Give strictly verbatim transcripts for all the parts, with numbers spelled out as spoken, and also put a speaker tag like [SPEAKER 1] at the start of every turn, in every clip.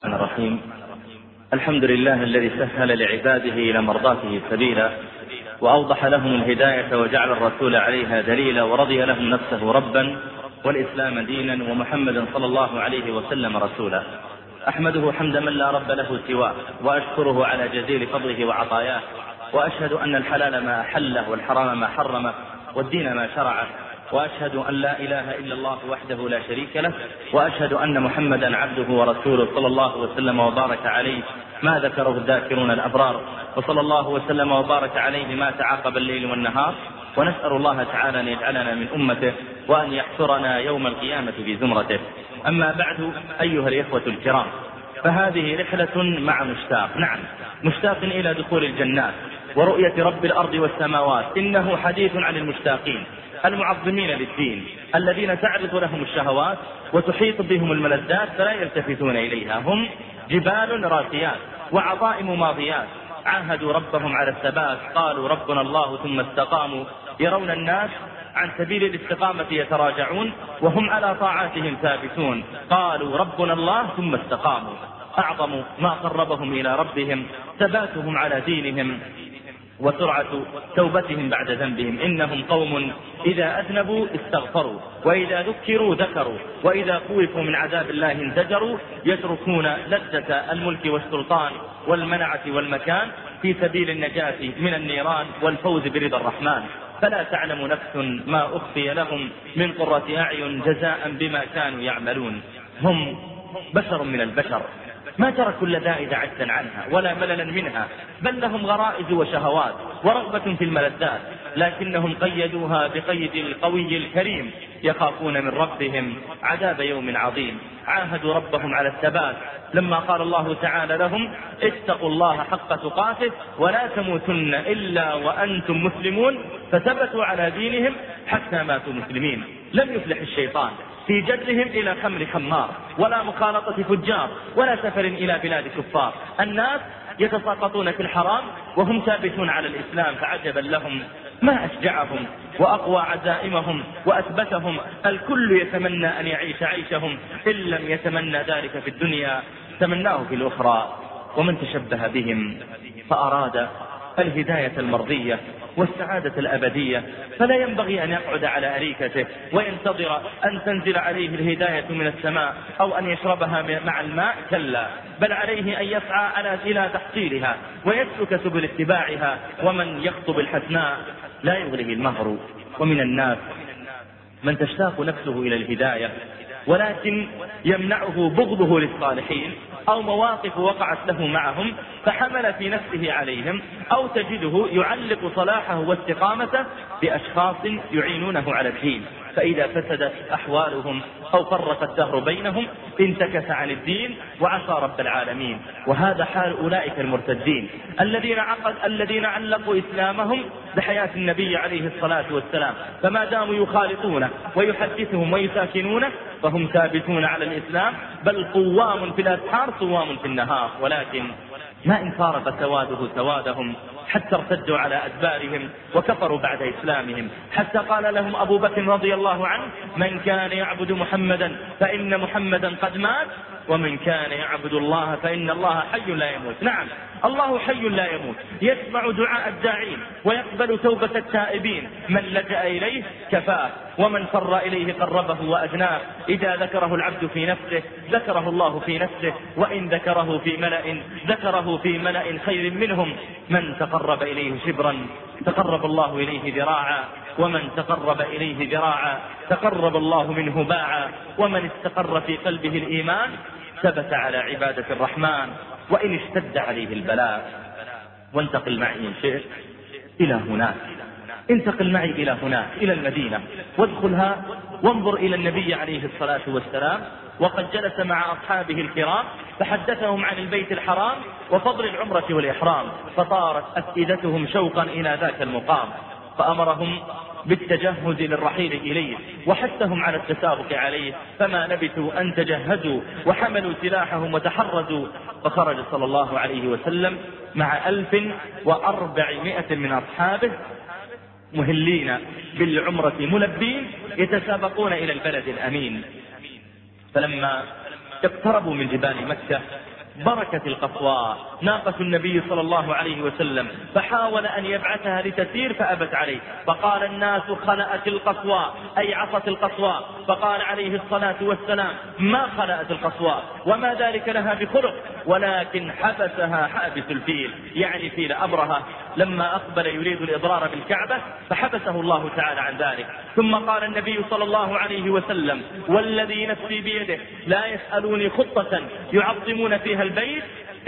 [SPEAKER 1] الرحمن الرحيم. الحمد لله الذي سهل لعباده إلى مرضاته سبيلا، وأوضح لهم الهداية وجعل الرسول عليها دليلا، ورضي لهم نفسه ربا والإسلام دينا ومحمدا صلى الله عليه وسلم رسولا. أحمده حمد من لا رب له سواه، وأشكره على جزيل فضله وعطاياه، وأشهد أن الحلال ما أحله والحرام ما حرمه والدين ما شرعه، وأشهد أن لا إله إلا الله وحده لا شريك له، وأشهد أن محمدا عبده ورسوله صلى الله وسلم وبارك عليه ما ذكره الذاكرون الأبرار، وصلى الله وسلم وبارك عليه ما تعاقب الليل والنهار. ونسأل الله تعالى أن يجعلنا من أمته وأن يحشرنا يوم القيامة في زمرته. أما بعد، أيها الإخوة الكرام، فهذه رحلة مع مشتاق، نعم مشتاق إلى دخول الجنات ورؤية رب الأرض والسماوات. إنه حديث عن المشتاقين المعظمين للدين، الذين تعرض لهم الشهوات وتحيط بهم الملذات فلا يلتفتون إليها. هم جبال راسيات وعظائم ماضيات، عاهدوا ربهم على الثبات، قالوا ربنا الله ثم استقاموا، يرون الناس عن سبيل الاستقامة يتراجعون وهم على طاعاتهم ثابتون. قالوا ربنا الله ثم استقاموا. أعظم ما قربهم إلى ربهم ثباتهم على دينهم وسرعة توبتهم بعد ذنبهم. إنهم قوم إذا أذنبوا استغفروا، وإذا ذكروا ذكروا، وإذا خوفوا من عذاب الله انزجروا، يتركون لذة الملك والسلطان والمنعة والمكان في سبيل النجاة من النيران والفوز برضا الرحمن. فلا تعلم نفس ما أخفي لهم من قرة أعين جزاء بما كانوا يعملون. هم بشر من البشر، ما تركوا اللذائذ عجزا عنها ولا مللا منها، بل لهم غرائز وشهوات ورغبة في الملذات، لكنهم قيدوها بقيد القوي الكريم، يخافون من ربهم عذاب يوم عظيم. عاهدوا ربهم على الثبات لما قال الله تعالى لهم اتقوا الله حق تقاته ولا تموتن إلا وأنتم مسلمون، فثبتوا على دينهم حتى ماتوا مسلمين. لم يفلح الشيطان في جرهم إلى خمر خمار، ولا مخالطة فجار، ولا سفر إلى بلاد كفار. الناس يتساقطون في الحرام وهم ثابتون على الإسلام، فعجبا لهم ما أشجعهم وأقوى عزائمهم وأثبتهم. الكل يتمنى أن يعيش عيشهم، إن لم يتمنى ذلك في الدنيا تمناه في الأخرى. ومن تشبه بهم فأراد الهداية المرضية والسعادة الأبدية فلا ينبغي أن يقعد على أريكته وينتظر أن تنزل عليه الهداية من السماء أو أن يشربها مع الماء، كلا، بل عليه أن يسعى على إلى تحصيلها ويسلك سبل اتباعها. ومن يخطب الحسناء لا يغره المهر. ومن الناس من تشتاق نفسه إلى الهداية ولكن يمنعه بغضه للصالحين أو مواقف وقعت له معهم فحمل في نفسه عليهم، أو تجده يعلق صلاحه واستقامته بأشخاص يعينونه على الدين، فإذا فسدت أحوالهم أو فرق الدهر بينهم انتكس عن الدين وعصى رب العالمين. وهذا حال أولئك المرتدين الذين عقد الذين علقوا إسلامهم بحياة النبي عليه الصلاة والسلام، فما داموا يخالطونه ويحدثهم ويساكنونه فهم ثابتون على الإسلام، بل قوام في الأسحار صوام في النهار. ولكن ما إن فارق سواده سوادهم حتى ارتدوا على أدبارهم وكفروا بعد إسلامهم، حتى قال لهم أبو بكر رضي الله عنه من كان يعبد محمدا فإن محمدا قد مات، ومن كان يعبد الله فإن الله حي لا يموت. نعم، الله حي لا يموت، يسمع دعاء الداعين ويقبل توبة التائبين. من لجأ إليه كفاه، ومن فر إليه قربه وأدناه. إذا ذكره العبد في نفسه ذكره الله في نفسه، وإن ذكره في ملأ ذكره في ملأ خير منهم. من تقرب إليه شبرا تقرب الله إليه ذراعا، ومن تقرب إليه ذراعا تقرب الله منه باعا. ومن استقر في قلبه الإيمان ثبت على عبادة الرحمن وإن اشتد عليه البلاء. وانتقل معي إن شئت إلى هناك، انتقل معي إلى هناك إلى المدينة وادخلها وانظر إلى النبي عليه الصلاة والسلام، وقد جلس مع أصحابه الكرام فحدثهم عن البيت الحرام وفضل العمرة والإحرام، فطارت أفئدتهم شوقا إلى ذاك المقام، فأمرهم بالتجهز للرحيل إليه وحثهم على التسابق عليه، فما لبثوا أن تجهزوا وحملوا سلاحهم وتحرزوا. فخرج صلى الله عليه وسلم مع ألف وأربعمائة من أصحابه مهلين بالعمرة ملبين يتسابقون إلى البلد الأمين. فلما اقتربوا من جبال مكة بركة القصواء ناقة النبي صلى الله عليه وسلم، فحاول أن يبعثها لتسير فأبت عليه، فقال الناس خلأت القصواء أي عصت القصواء، فقال عليه الصلاة والسلام ما خلأت القصواء وما ذلك لها بخلق، ولكن حبسها حابس الفيل، يعني فيل أبرهة لما أقبل يريد الإضرار بالكعبة فحبسه الله تعالى عن ذلك. ثم قال النبي صلى الله عليه وسلم والذي نفسي بيده لا يسألوني خطة يعظمون فيها البيت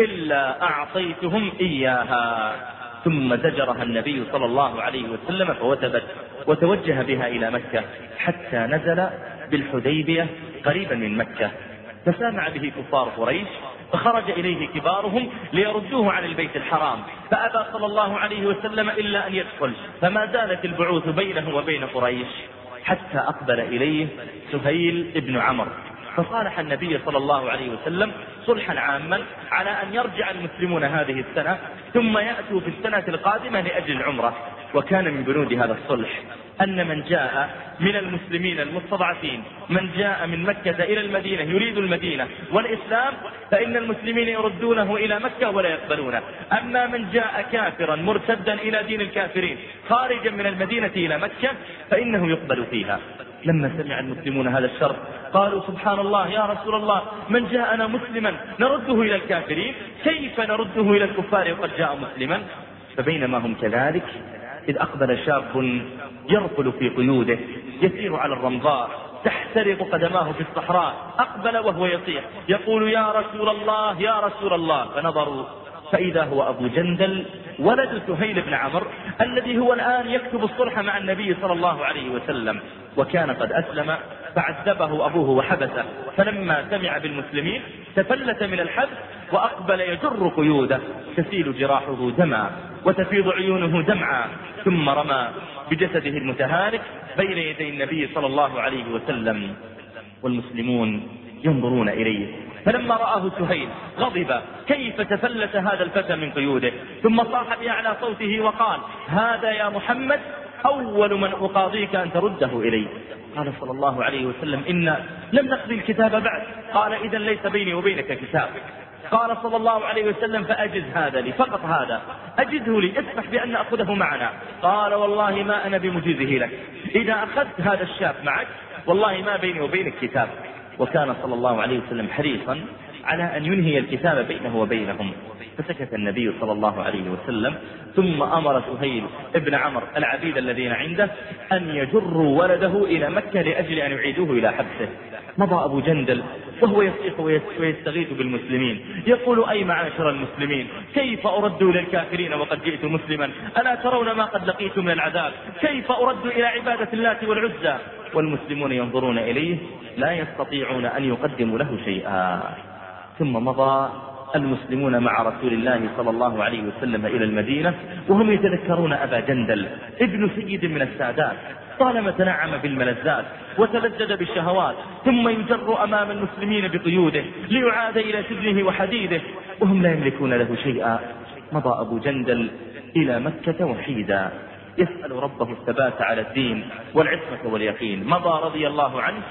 [SPEAKER 1] إلا أعطيتهم إياها. ثم زجرها النبي صلى الله عليه وسلم فوثبت وتوجه بها إلى مكة حتى نزل بالحديبية قريبا من مكة، فسامع به كفار قريش، فخرج إليه كبارهم ليردوه عن البيت الحرام، فأبى صلى الله عليه وسلم إلا أن يدخل، فما زالت البعوث بينه وبين قريش حتى أقبل إليه سهيل ابن عمرو، فصالح النبي صلى الله عليه وسلم صلحا عاما على أن يرجع المسلمون هذه السنة ثم يأتوا في السنة القادمة لأجل العمرة. وكان من بنود هذا الصلح أن من جاء من المسلمين المستضعفين من جاء من مكة إلى المدينة يريد المدينة والإسلام فإن المسلمين يردونه إلى مكة ولا يقبلونه، أما من جاء كافرا مرتدا إلى دين الكافرين خارجا من المدينة إلى مكة فإنه يقبل فيها. لما سمع المسلمون هذا الشرط قالوا سبحان الله يا رسول الله من جاءنا مسلما نرده إلى الكافرين كيف نرده إلى الكفار وقد جاء مسلما؟ فبينما هم كذلك إذ أقبل شاب يرقل في قيوده يسير على الرمضاء تحترق قدماه في الصحراء، أقبل وهو يصيح يقول يا رسول الله يا رسول الله، فنظروا فإذا هو أبو جندل ولد سهيل بن عمرو الذي هو الآن يكتب الصلح مع النبي صلى الله عليه وسلم، وكان قد أسلم فعذبه أبوه وحبسه، فلما سمع بالمسلمين تفلت من الحبس وأقبل يجر قيوده تسيل جراحه دما وتفيض عيونه دمعا، ثم رمى بجسده المتهالك بين يدي النبي صلى الله عليه وسلم والمسلمون ينظرون إليه. فلما رآه سهيل غضب كيف تفلت هذا الفتى من قيوده، ثم صاح بأعلى صوته وقال هذا يا محمد أول من أقاضيك أن ترده إلي. قال صلى الله عليه وسلم إن لم نقضي الكتاب بعد. قال إذن ليس بيني وبينك كتاب. قال صلى الله عليه وسلم فأجز هذا لي فقط هذا أجزه لي اسمح بأن أخذه معنا. قال والله ما أنا بمجيزه لك، إذا أخذت هذا الشاب معك والله ما بيني وبينك كتاب. وكان صلى الله عليه وسلم حريصا على أن ينهي الكتاب بينه وبينهم، فسكت النبي صلى الله عليه وسلم ثم أمر سهيل ابن عمرو العبيد الذين عنده أن يجروا ولده إلى مكة لأجل أن يعيدوه إلى حبسه. مضى أبو جندل وهو يصيح ويستغيث بالمسلمين يقول أي معاشر المسلمين كيف أرد إلى الكافرين وقد جئت مسلما؟ ألا ترون ما قد لقيت من العذاب؟ كيف أرد إلى عبادة اللات والعزى؟ والمسلمون ينظرون إليه لا يستطيعون أن يقدموا له شيئا. ثم مضى المسلمون مع رسول الله صلى الله عليه وسلم إلى المدينة وهم يتذكرون أبا جندل ابن سيد من السادات طالما تنعم بالملذات وتلذذ بالشهوات ثم يجر أمام المسلمين بقيوده ليعاد إلى سجنه وحديده وهم لا يملكون له شيئا. مضى أبو جندل إلى مكة وحيدا يسأل ربه الثبات على الدين والعصمة واليقين. مضى رضي الله عنه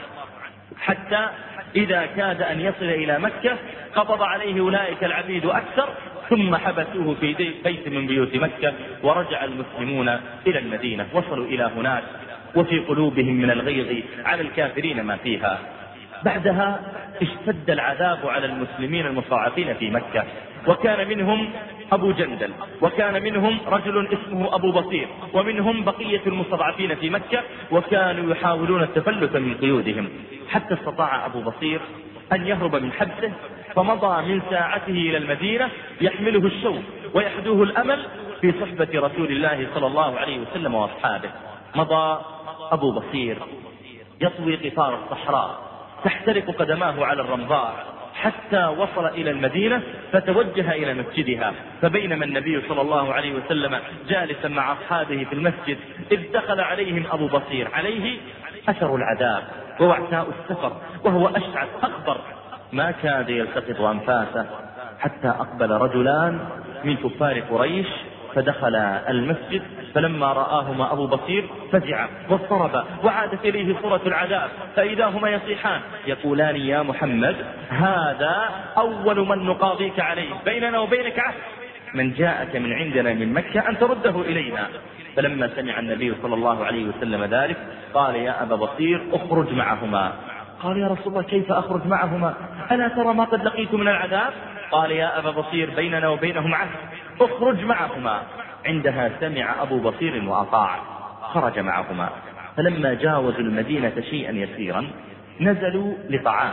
[SPEAKER 1] حتى إذا كاد أن يصل إلى مكة قبض عليه أولئك العبيد أكثر ثم حبسوه في بيت من بيوت مكة ورجع المسلمون إلى المدينة. وصلوا إلى هناك وفي قلوبهم من الغيظ على الكافرين ما فيها. بعدها اشتد العذاب على المسلمين المستضعفين في مكة، وكان منهم أبو جندل وكان منهم رجل اسمه أبو بصير ومنهم بقية المستضعفين في مكة، وكانوا يحاولون التفلت من قيودهم حتى استطاع أبو بصير أن يهرب من حبسه فمضى من ساعته إلى المدينة يحمله الشوق ويحدوه الأمل في صحبة رسول الله صلى الله عليه وسلم وأصحابه. مضى أبو بصير يطوي قطار الصحراء تحترق قدماه على الرمضاء حتى وصل إلى المدينة فتوجه إلى مسجدها. فبينما النبي صلى الله عليه وسلم جالسا مع أصحابه في المسجد إذ دخل عليهم أبو بصير عليه أثر العذاب ووعثاء السفر وهو أشعث أكبر ما كاد يلتقط أنفاسه حتى أقبل رجلان من كفار قريش فدخل المسجد فلما رآهما أبو بصير فزع واضطرب وعادت إليه صورة العذاب، فإذا هما يصيحان يقولان يا محمد هذا أول من نقاضيك عليه، بيننا وبينك عهد، من جاءك من عندنا من مكة أن ترده إلينا. فلما سمع النبي صلى الله عليه وسلم ذلك قال يا أبا بصير اخرج معهما. قال يا رسول الله كيف أخرج معهما؟ ألا ترى ما قد لقيت من العذاب؟ قال يا أبا بصير بيننا وبينهم عهد، اخرج معهما. عندها سمع أبو بصير وأطاع، خرج معهما. فلما جاوزوا المدينة شيئا يسيرا نزلوا لطعام،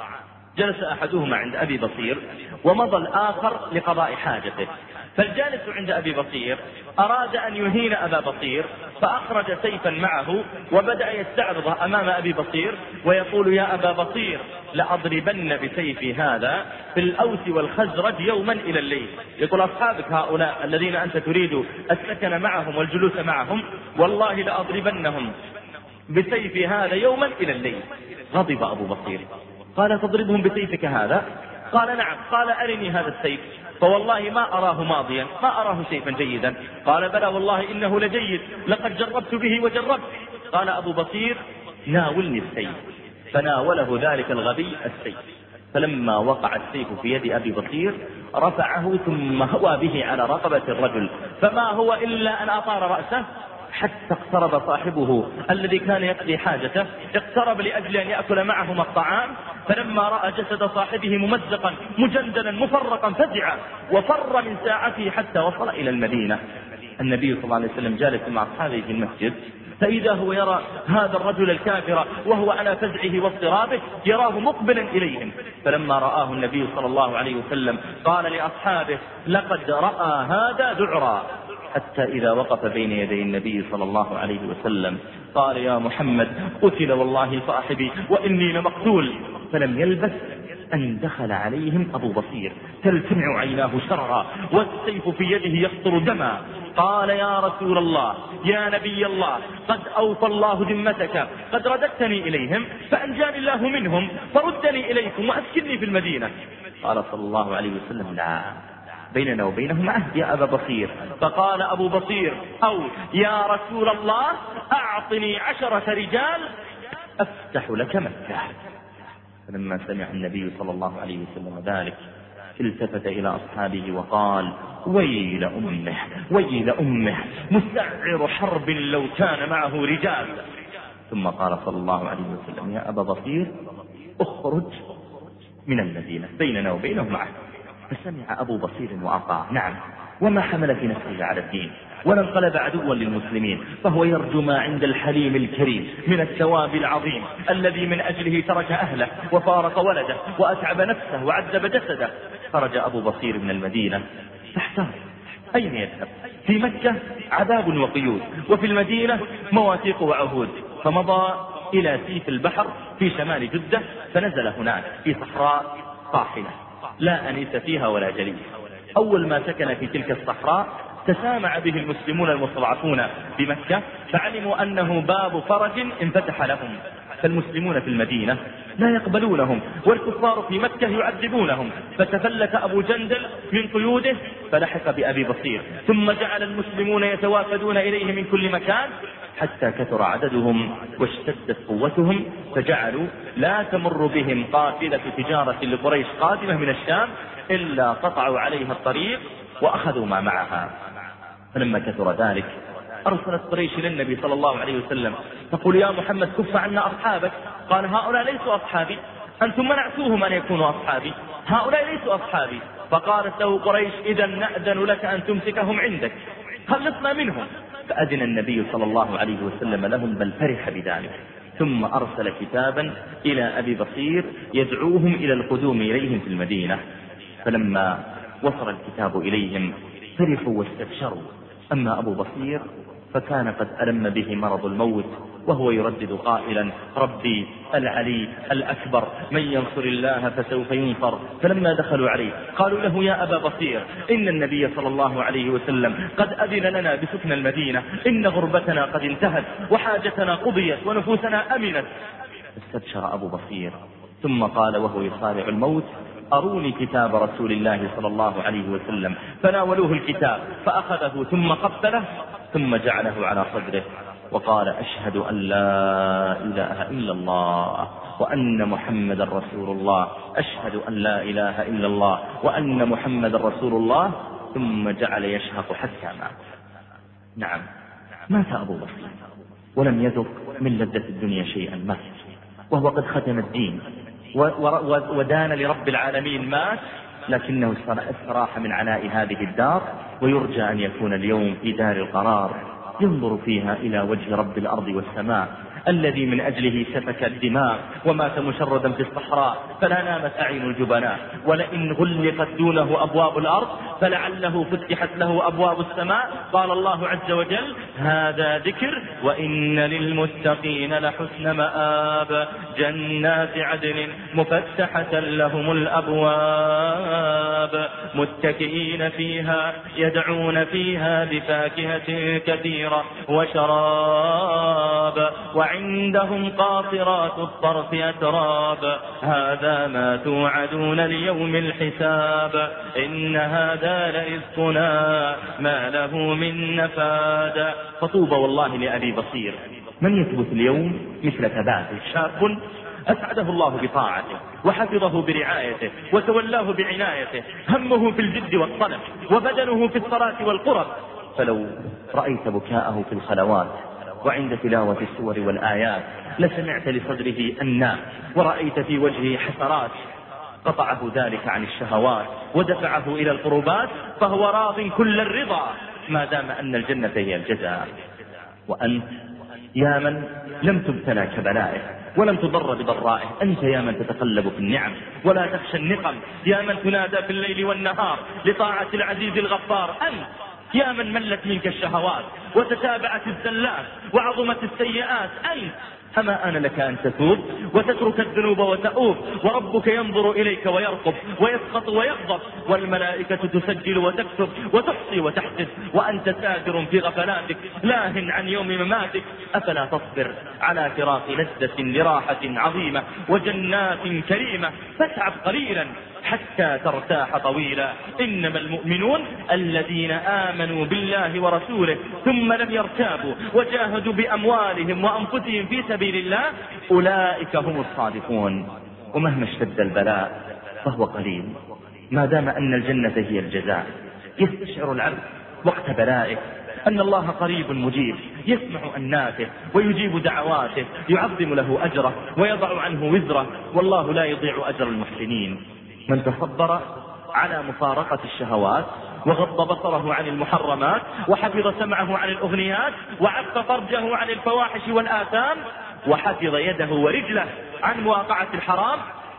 [SPEAKER 1] جلس أحدهما عند أبي بصير ومضى الآخر لقضاء حاجته. فالجالس عند أبي بصير أراد أن يهين أبا بصير فأخرج سيفا معه وبدأ يستعرضه أمام أبي بصير ويقول يا أبا بصير لأضربن بسيفي هذا في الأوس والخزرج يوما إلى الليل. يقول أصحابك هؤلاء الذين أنت تريد السكن معهم والجلوس معهم والله لأضربنهم بسيفي هذا يوما إلى الليل. غضب أبو بصير قال تضربهم بسيفك هذا؟ قال نعم. قال أرني هذا السيف، فوالله ما أراه ماضيا، ما أراه سيفا جيدا. قال بلى والله إنه لجيد، لقد جربت به وجربت. قال أبو بصير ناولني السيف، فناوله ذلك الغبي السيف. فلما وقع السيف في يد أبي بصير رفعه ثم هوى به على رقبة الرجل، فما هو إلا أن أطار رأسه حتى اقترب صاحبه الذي كان يقضي حاجته، اقترب لأجل أن يأكل معهم الطعام. فلما رأى جسد صاحبه ممزقا مجندلا مفرقا فزع وفر من ساعته حتى وصل إلى المدينة. النبي صلى الله عليه وسلم جالس مع أصحابه في المسجد، فإذا هو يرى هذا الرجل الكافر وهو على فزعه واضطرابه يراه مقبلا إليهم. فلما رآه النبي صلى الله عليه وسلم قال لأصحابه لقد رأى هذا ذعرا، حتى إذا وقف بين يدي النبي صلى الله عليه وسلم قال يا محمد قتل والله صاحبي وإني لمقتول. فلم يلبث أن دخل عليهم أبو بصير تلتمع عيناه شررا والسيف في يده يقطر دما. قال يا رسول الله يا نبي الله قد أوفى الله ذمتك، قد رددتني إليهم فأنجاني الله منهم، فردني إليكم وأسكنني في المدينة. قال صلى الله عليه وسلم لا، بيننا وبينهم عهد يا أبا بصير. فقال أبو بصير أو يا رسول الله أعطني عشرة رجال أفتح لك مكة. فلما سمع النبي صلى الله عليه وسلم ذلك التفت إلى أصحابه وقال ويل أمه ويل أمه مسعر حرب لو كان معه رجال. ثم قال صلى الله عليه وسلم يا أبا بصير اخرج من المدينة، بيننا وبينهم عهد. فسمع أبو بصير وأطاع. نعم، وما حمل في نفسه على الدين ولا انقلب عدوا للمسلمين، فهو يرجو ما عند الحليم الكريم من الثواب العظيم الذي من أجله ترك أهله وفارق ولده وأتعب نفسه وعذب جسده. خرج أبو بصير من المدينة فاحتار أين يذهب؟ في مكة عذاب وقيود، وفي المدينة مواثيق وعهود. فمضى إلى سيف البحر في شمال جدة، فنزل هناك في صحراء طاحنة لا أنيس فيها ولا جليس. أول ما سكن في تلك الصحراء تسامع به المسلمون المستضعفون بمكة، فعلموا أنه باب فرج انفتح لهم. فالمسلمون في المدينة لا يقبلونهم، والكفار في مكة يعذبونهم. فتفلت أبو جندل من قيوده فلحق بأبي بصير، ثم جعل المسلمون يتوافدون إليه من كل مكان حتى كثر عددهم واشتدت قوتهم، فجعلوا لا تمر بهم قافلة تجارة لقريش قادمة من الشام إلا قطعوا عليها الطريق وأخذوا ما معها. فلما كثر ذلك أرسلت قريش للنبي صلى الله عليه وسلم تقول يا محمد كف عنا أصحابك. قال هؤلاء ليسوا أصحابي، أنتم منعتوهم أن يكونوا أصحابي، هؤلاء ليسوا أصحابي. فقالت له قريش إذا نأذن لك أن تمسكهم عندك، خلصنا منهم. فأذن النبي صلى الله عليه وسلم لهم، بل فرح بذلك. ثم أرسل كتابا إلى أبي بصير يدعوهم إلى القدوم إليهم في المدينة. فلما وصل الكتاب إليهم فرحوا واستبشروا. أما أبو بصير فكان قد ألم به مرض الموت، وهو يردد قائلا ربي العلي الأكبر من ينصر الله فسوف ينصر. فلما دخلوا عليه قالوا له يا أبا بصير إن النبي صلى الله عليه وسلم قد أذن لنا بسكن المدينة، إن غربتنا قد انتهت وحاجتنا قضيت ونفوسنا أمنت. استبشر أبو بصير ثم قال وهو يصارع الموت أروني كتاب رسول الله صلى الله عليه وسلم، فناولوه الكتاب فأخذه ثم قبله ثم جعله على صدره وقال أشهد أن لا إله إلا الله وأن محمد رسول الله، أشهد أن لا إله إلا الله وأن محمد رسول الله، ثم جعل يشهق حتى مات. نعم، مات أبو بكر ولم يذق من لذة الدنيا شيئا، مات وهو قد ختم الدين ودان لرب العالمين، مات لكنه استراح من عناء هذه الدار، ويرجى أن يكون اليوم في دار القرار ينظر فيها إلى وجه رب الأرض والسماء الذي من أجله سفك الدماء ومات مشردا في الصحراء، فلا نامت أعين الجبناء، ولئن غلقت دونه أبواب الأرض فلعله فتحت له أبواب السماء. قال الله عز وجل هذا ذكر وإن للمتقين لحسن مآب، جنات عدن مفتحة لهم الأبواب متكئين فيها يدعون فيها بفاكهة كثيرة وشراب، وعندهم قاصرات الطرف أتراب، هذا ما توعدون ليوم الحساب، إن هذا لرزقنا ما له من نفاد. فطوبى والله لأبي بصير من يثبت اليوم مثل ثباته، شاب أسعده الله بطاعته وحفظه برعايته وتولاه بعنايته، همه في الجد والطلب وبدنه في الصلاة والقرب، فلو رأيت بكاءه في الخلوات وعند تلاوة السور والآيات لسمعت لصدره الناء، ورأيت في وجهه حسرات، قطعه ذلك عن الشهوات ودفعه إلى القربات، فهو راض كل الرضا ما دام أن الجنة هي الجزاء. وأنت يا من لم تبتلى كبلائه ولم تضر بضرائه، أنت يا من تتقلب في النعم ولا تخشى النقم، يا من تنادى في الليل والنهار لطاعة العزيز الغفار، أنت يا من ملت منك الشهوات وتتابعت الزلات وعظمت السيئات، أنت أما آن لك أن تتوب وتترك الذنوب وتؤوب، وربك ينظر إليك ويرقب ويسخط ويغضب، والملائكة تسجل وتكتب وتحصي وتحسب، وأنت سادر في غفلاتك لاه عن يوم مماتك. أفلا تصبر على فراق لذة لراحة عظيمة وجنات كريمة، فاتعب قليلا حتى ترتاح طويلا. إنما المؤمنون الذين آمنوا بالله ورسوله ثم لم يرتابوا وجاهدوا بأموالهم وأنفسهم في سبيل الله، أولئك هم الصادقون. ومهما اشتد البلاء فهو قليل ما دام أن الجنة هي الجزاء. يستشعر العبد وقت بلائه أن الله قريب مجيب، يسمع أناته ويجيب دعواته، يعظم له أجره ويضع عنه وزره، والله لا يضيع أجر المحسنين. من تصبر على مفارقة الشهوات وغض بصره عن المحرمات وحفظ سمعه عن الأغنيات وعف فرجه عن الفواحش والآثام وحفظ يده ورجله عن مواقعة الحرام،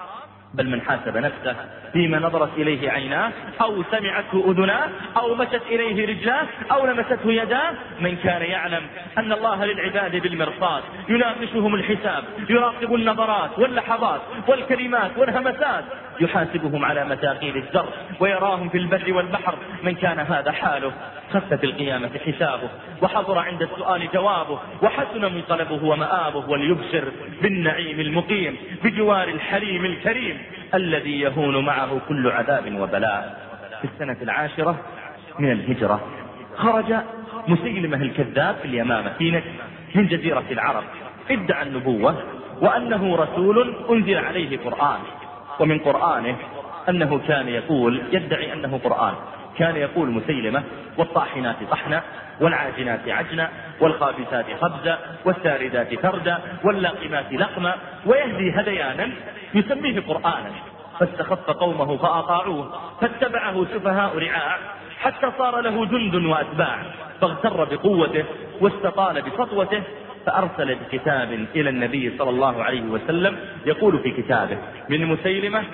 [SPEAKER 1] بل من حاسب نفسه فيما نظرت إليه عيناه أو سمعته أذناه أو مشت إليه رجلاه أو لمسته يداه، من كان يعلم أن الله للعباد بالمرصاد يناقشهم الحساب، يراقب النظرات واللحظات والكلمات والهمسات، يحاسبهم على مثاقيل الذر ويراهم في البر والبحر، من كان هذا حاله خف في القيامة حسابه وحضر عند السؤال جوابه وحسن منقلبه ومآبه، وليبشر بالنعيم المقيم بجوار الحليم الكريم الذي يهون معه كل عذاب وبلاء. في السنة العاشرة من الهجرة خرج مسيلمة الكذاب في اليمامة في نجد من جزيرة العرب، ادعى النبوة وأنه رسول أنزل عليه قرآن، ومن قرآنه أنه كان يقول يدعي أنه قرآن، كان يقول مسيلمة والطاحنات طحنا والعاجنات عجنا والخابثات خبزا والساردات فردا واللاقمات لقما، ويهدي هديانا يسميه قرآنا، فاستخف قومه فأطاعوه فاتبعه سفهاء رعاع حتى صار له جند وأتباع، فاغتر بقوته واستطال بسطوته، فأرسل بكتاب إلى النبي صلى الله عليه وسلم يقول في كتابه من مسيلمة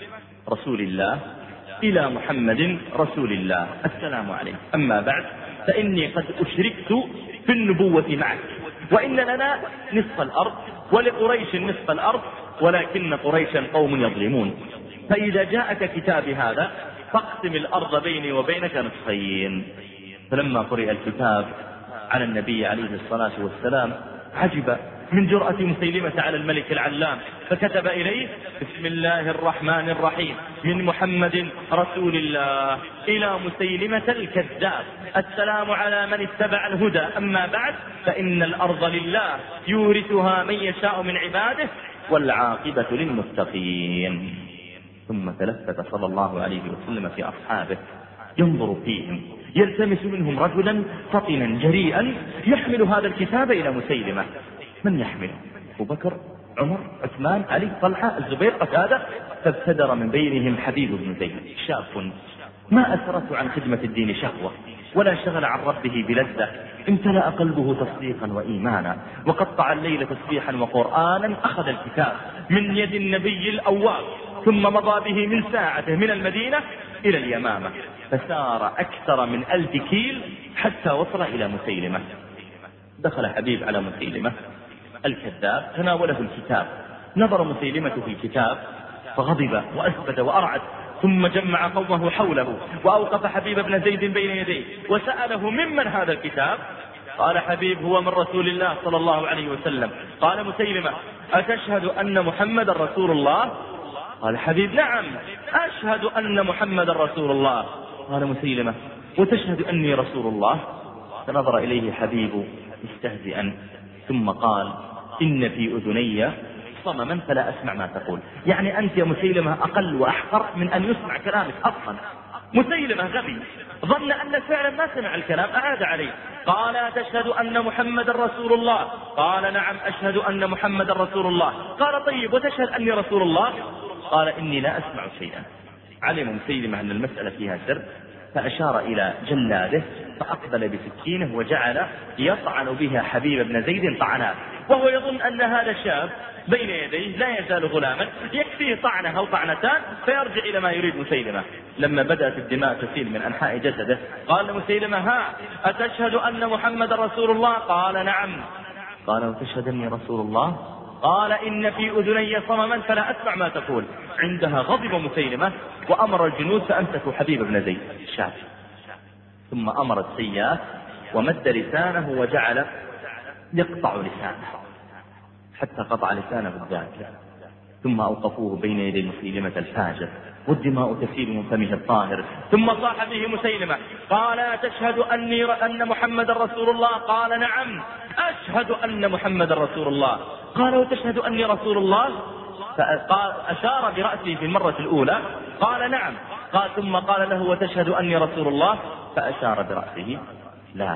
[SPEAKER 1] رسول الله إلى محمد رسول الله السلام عليكم، أما بعد فإني قد أشركت في النبوة معك، وإن لنا نصف الأرض ولقريش نصف الأرض، ولكن قريشا قوم يظلمون، فإذا جاءك كتابي هذا فاقسم الأرض بيني وبينك نصفين. فلما قرئ الكتاب على النبي عليه الصلاة والسلام عجب من جرأة مسيلمة على الملك العلام، فكتب إليه: بسم الله الرحمن الرحيم، من محمد رسول الله إلى مسيلمة الكذاب، السلام على من اتبع الهدى، أما بعد فإن الأرض لله يورثها من يشاء من عباده والعاقبة للمتقين. ثم تلفت صلى الله عليه وسلم في أصحابه ينظر فيهم، يلتمس منهم رجلا فطنا جريئا يحمل هذا الكتاب إلى مسيلمة. من يحمله؟ أبو بكر، عمر، عثمان، علي، طلحة، الزبير، قتادة. فابتدر من بينهم حبيب بن زيد، شاب ما أثرته عن خدمة الدين شهوة ولا شغل عن ربه بلذة، امتلأ قلبه تصديقا وإيمانا، وقطع الليل تسبيحا وقرآنا. أخذ الكتاب من يد النبي الأواب، ثم مضى به من ساعته من المدينة إلى اليمامة، فسار أكثر من ألف كيل حتى وصل إلى مسيلمة. دخل حبيب على مسيلمة الكذاب، تناوله الكتاب، نظر مسيلمة في الكتاب فغضب وأسبد وأرعد، ثم جمع قومه حوله وأوقف حبيب بن زيد بين يديه وسأله: ممن هذا الكتاب؟ قال حبيب: هو من رسول الله صلى الله عليه وسلم. قال مسيلمة: أتشهد أن محمد رسول الله؟ قال حبيب: نعم أشهد أن محمد رسول الله. قال مسيلمة: وتشهد أني رسول الله؟ فنظر إليه حبيب مستهزئا ثم قال: إن في أذني صمما فلا أسمع ما تقول. يعني أنت يا مسيلمة أقل وأحقر من أن يسمع كلامك أصلا. مسيلمة غبي ظن أن فعلا ما سمع الكلام، أعاد عليه. قال: تشهد أن محمد رسول الله؟ قال: نعم أشهد أن محمد رسول الله. قال: طيب وتشهد أني رسول الله؟ قال: إني لا أسمع شيئا. علم مسيلمة أن المسألة فيها سر، فأشار إلى جلاده فأقبل بسكينه وجعل يطعن بها حبيب بن زيد طعنات، وهو يظن أن هذا الشاب بين يديه لا يزال غلاما يكفيه طعنة أو طعنتان فيرجع إلى ما يريد مسيلمة. لما بدأت الدماء تسيل من أنحاء جسده قال مسيلمة: ها أتشهد أن محمد رسول الله؟ قال: نعم. قال: وتشهد أني رسول الله؟ قال: إن في أذني صمما فلا أسمع ما تقول. عندها غضب مسيلمة وأمر الجنود فأمسكوا حبيب بن زيد الشافعي، ثم أمر السياف ومد لسانه وجعل يقطع لسانه حتى قطع لسانه الذاكر، ثم أوقفوه بين يدي مسيلمة الفاجر والدماء تسيل من فمه الطاهر. ثم صاح به مسيلمة قال: تشهد أني أن محمد رسول الله؟ قال: نعم أشهد أن محمد رسول الله. قال: وتشهد أني رسول الله؟ فقال أشار برأسه في المرة الأولى قال: نعم. قال ثم قال له: وتشهد أني رسول الله؟ فأشار برأسه لا،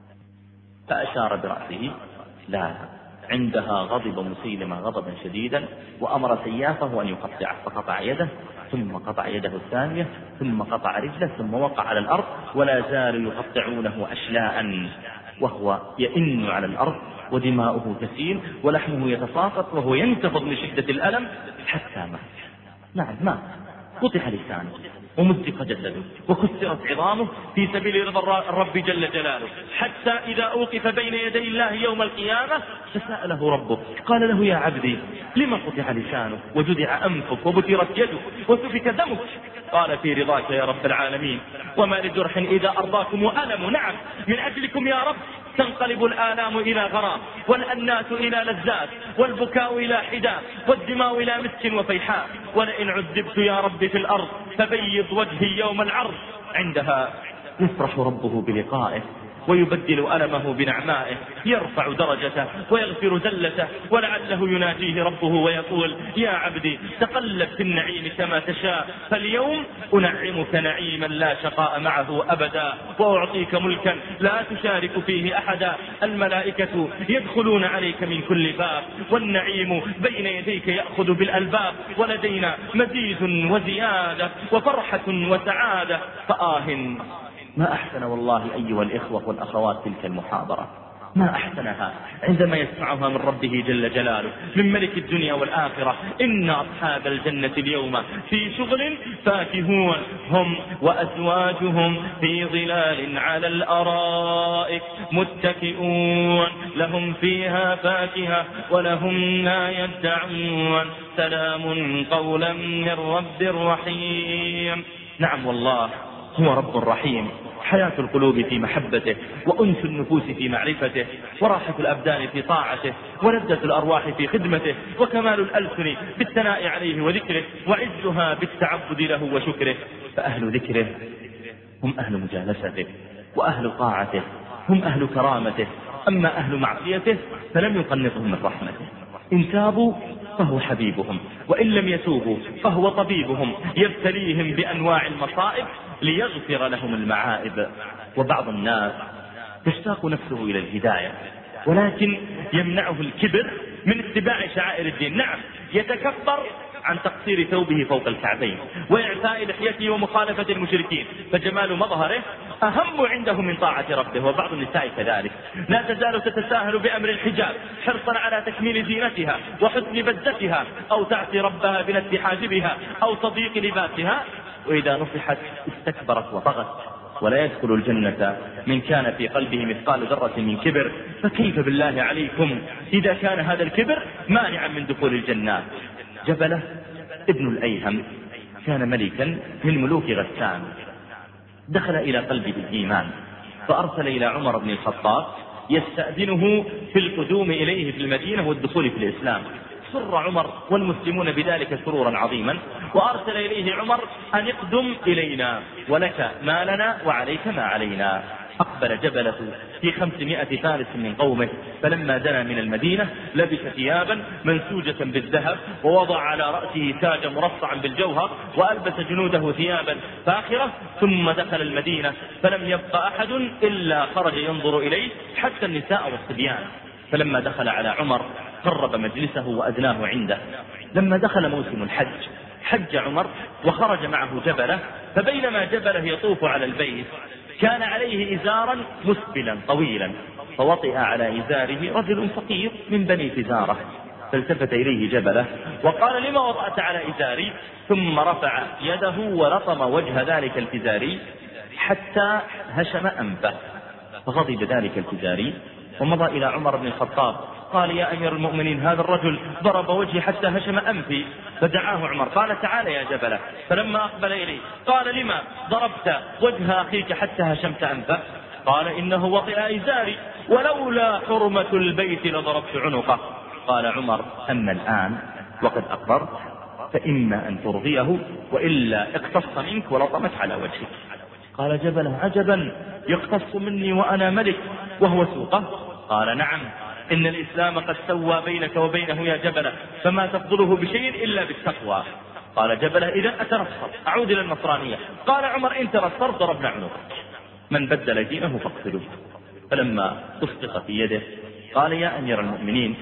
[SPEAKER 1] فأشار برأسه لا. عندها غضب مسيلمة غضبا شديدا وأمر سيافه أن يقطعه، فقطع يده ثم قطع يده الثانية ثم قطع رجله ثم وقع على الأرض، ولا زالوا يقطعونه أشلاء وهو يئن على الأرض ودماؤه تسيل ولحمه يتساقط وهو ينتفض من شدة الألم حتى مات. نعم مات، قطع لسانه ومزق جسده وكسرت عظامه في سبيل رضا الرب جل جلاله، حتى إذا أوقف بين يدي الله يوم القيامة فسأله ربه قال له: يا عبدي لما قطع لسانك وجدع أنفك وبترت يدك وسفك دمك؟ قال: في رضاك يا رب العالمين، وما لجرح إذا أرضاكم وألم. نعم من أجلكم يا رب تنقلب الآلام إلى غرام، والأنات إلى لذات، والبكاء إلى حداء، والدماء إلى مسك وفيحاء، ولئن عذبت يا رب في الأرض فبيض وجهي يوم العرض. عندها يفرح ربه بلقائه ويبدل ألمه بنعمائه، يرفع درجته ويغفر زلته، ولعله يناجيه ربه ويقول: يا عبدي تقلب في النعيم كما تشاء، فاليوم أنعمك نعيما لا شقاء معه أبدا، وأعطيك ملكا لا تشارك فيه أحدا. الملائكة يدخلون عليك من كل باب، والنعيم بين يديك يأخذ بالألباب، ولدينا مزيد وزيادة وفرحة وسعادة. فآه ما أحسن والله أيها الإخوة والأخوات تلك المحاضرة، ما أحسنها عندما يسمعها من ربه جل جلاله من ملك الدنيا والآخرة: إن أصحاب الجنة اليوم في شغل فاكهون، هم وأزواجهم في ظلال على الأرائك متكئون، لهم فيها فاكهة ولهم ما يدعون، سلام قولا من رب رحيم. نعم والله هو رب رحيم حياة القلوب في محبته، وأنس النفوس في معرفته، وراحة الأبدان في طاعته، ولذة الأرواح في خدمته، وكمال الألسن بالثناء عليه وذكره، وعزها بالتعبد له وشكره. فأهل ذكره هم أهل مجالسته، وأهل طاعته هم أهل كرامته، أما أهل معصيته فلم يقنطهم من رحمته. إن تابوا فهو حبيبهم، وإن لم يتوبوا فهو طبيبهم، يبتليهم بأنواع المصائب ليغفر لهم المعائب. وبعض الناس تشتاق نفسه إلى الهداية، ولكن يمنعه الكبر من اتباع شعائر الدين. نعم، يتكبر عن تقصير ثوبه فوق الكعبين، وإعفاء لحيته، ومخالفة المشركين، فجمال مظهره أهم عنده من طاعة ربه. وبعض النساء كذلك لا تزال تتساهل بأمر الحجاب حرصا على تكميل زينتها وحسن بزتها، أو تعصي ربها بنتف حاجبها أو تضييق لباسها، وإذا نصحت استكبرت وطغت. ولا يدخل الجنة من كان في قلبه مثقال ذرة من كبر، فكيف بالله عليكم إذا كان هذا الكبر مانعا من دخول الجنة. جبلة ابن الأيهم كان ملكا من ملوك غسان، دخل إلى قلبه الإيمان، فأرسل إلى عمر بن الخطاب يستأذنه في القدوم إليه في المدينة والدخول في الإسلام. سر عمر والمسلمون بذلك سرورا عظيما، وأرسل إليه عمر أن اقدم إلينا ولك ما لنا وعليك ما علينا. أقبل جبلة في خمسمائة فارس من قومه، فلما دنا من المدينة لبس ثيابا منسوجة بالذهب، ووضع على رأسه تاجا مرصعا بالجوهر، وألبس جنوده ثيابا فاخرة، ثم دخل المدينة، فلم يبق أحد إلا خرج ينظر إليه حتى النساء والصبيان. فلما دخل على عمر قرب مجلسه وأدناه عنده. لما دخل موسم الحج حج عمر وخرج معه جبلة، فبينما جبلة يطوف على البيت كان عليه إزارا مسبلا طويلا، فوطئ على إزاره رجل فقير من بني فزارة، فالتفت إليه جبلة وقال: لما وطأت على إزاري؟ ثم رفع يده ولطم وجه ذلك الفزاري حتى هشم أنفه، فغضب ذلك الفزاري ومضى إلى عمر بن الخطاب قال: يا أمير المؤمنين، هذا الرجل ضرب وجهي حتى هشم أنفي. فدعاه عمر قال: تعال يا جبلة. فلما أقبل إليه قال: لما ضربت وجه أخيك حتى هشمت أنفه؟ قال: إنه وطئ إزاري، ولولا حرمة البيت لضربت عنقه. قال عمر: أما الآن وقد أقررت فإما أن ترضيه، وإلا اقتص منك ولطمت على وجهك. قال جبلة: عجبا، يقتص مني وأنا ملك وهو سوقه؟ قال: نعم، إن الإسلام قد سوى بينك وبينه يا جبلة، فما تفضله بشيء إلا بالتقوى. قال جبلة: إذا أتنصر، أعود إلى النصرانية. قال عمر: إن تنصر ضربنا عنقك، من بدل دينه فاقتلوه. فلما أسقط في يده قال: يا أمير المؤمنين،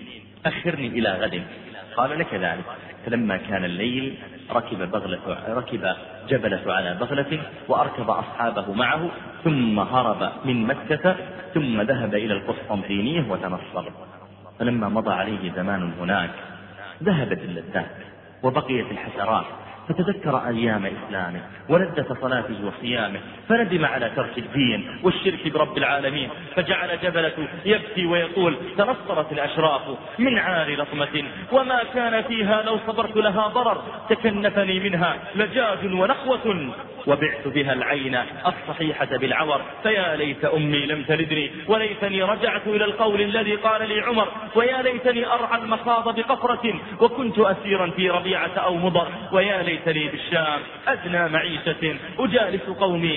[SPEAKER 1] أخرني إلى غد. قال: لك ذلك. فلما كان الليل ركب بغلة ركب جبلة على بغلة وأركب أصحابه معه، ثم هرب من مكة، ثم ذهب إلى القسطنطينية وتنصر. فلما مضى عليه زمان هناك ذهبت اللذات وبقيت الحسرات، فتذكر أيام إسلامه ولذة صلاته وصيامه، فندم على ترك الدين والشرك برب العالمين، فجعل جبلة يبكي ويقول: تنصرت الأشراف من عار لطمة، وما كان فيها لو صبرت لها ضرر، تكنفني منها لجاج ونخوة، وبعت بها العين الصحيحة بالعور، فيا ليت أمي لم تلدني، وليتني رجعت إلى القول الذي قال لي عمر، ويا ليتني أرعى المخاض بقفرة، وكنت أسيرا في ربيعة أو مضر، ويا ليتني بالشام أدنى معيشة أجالس قومي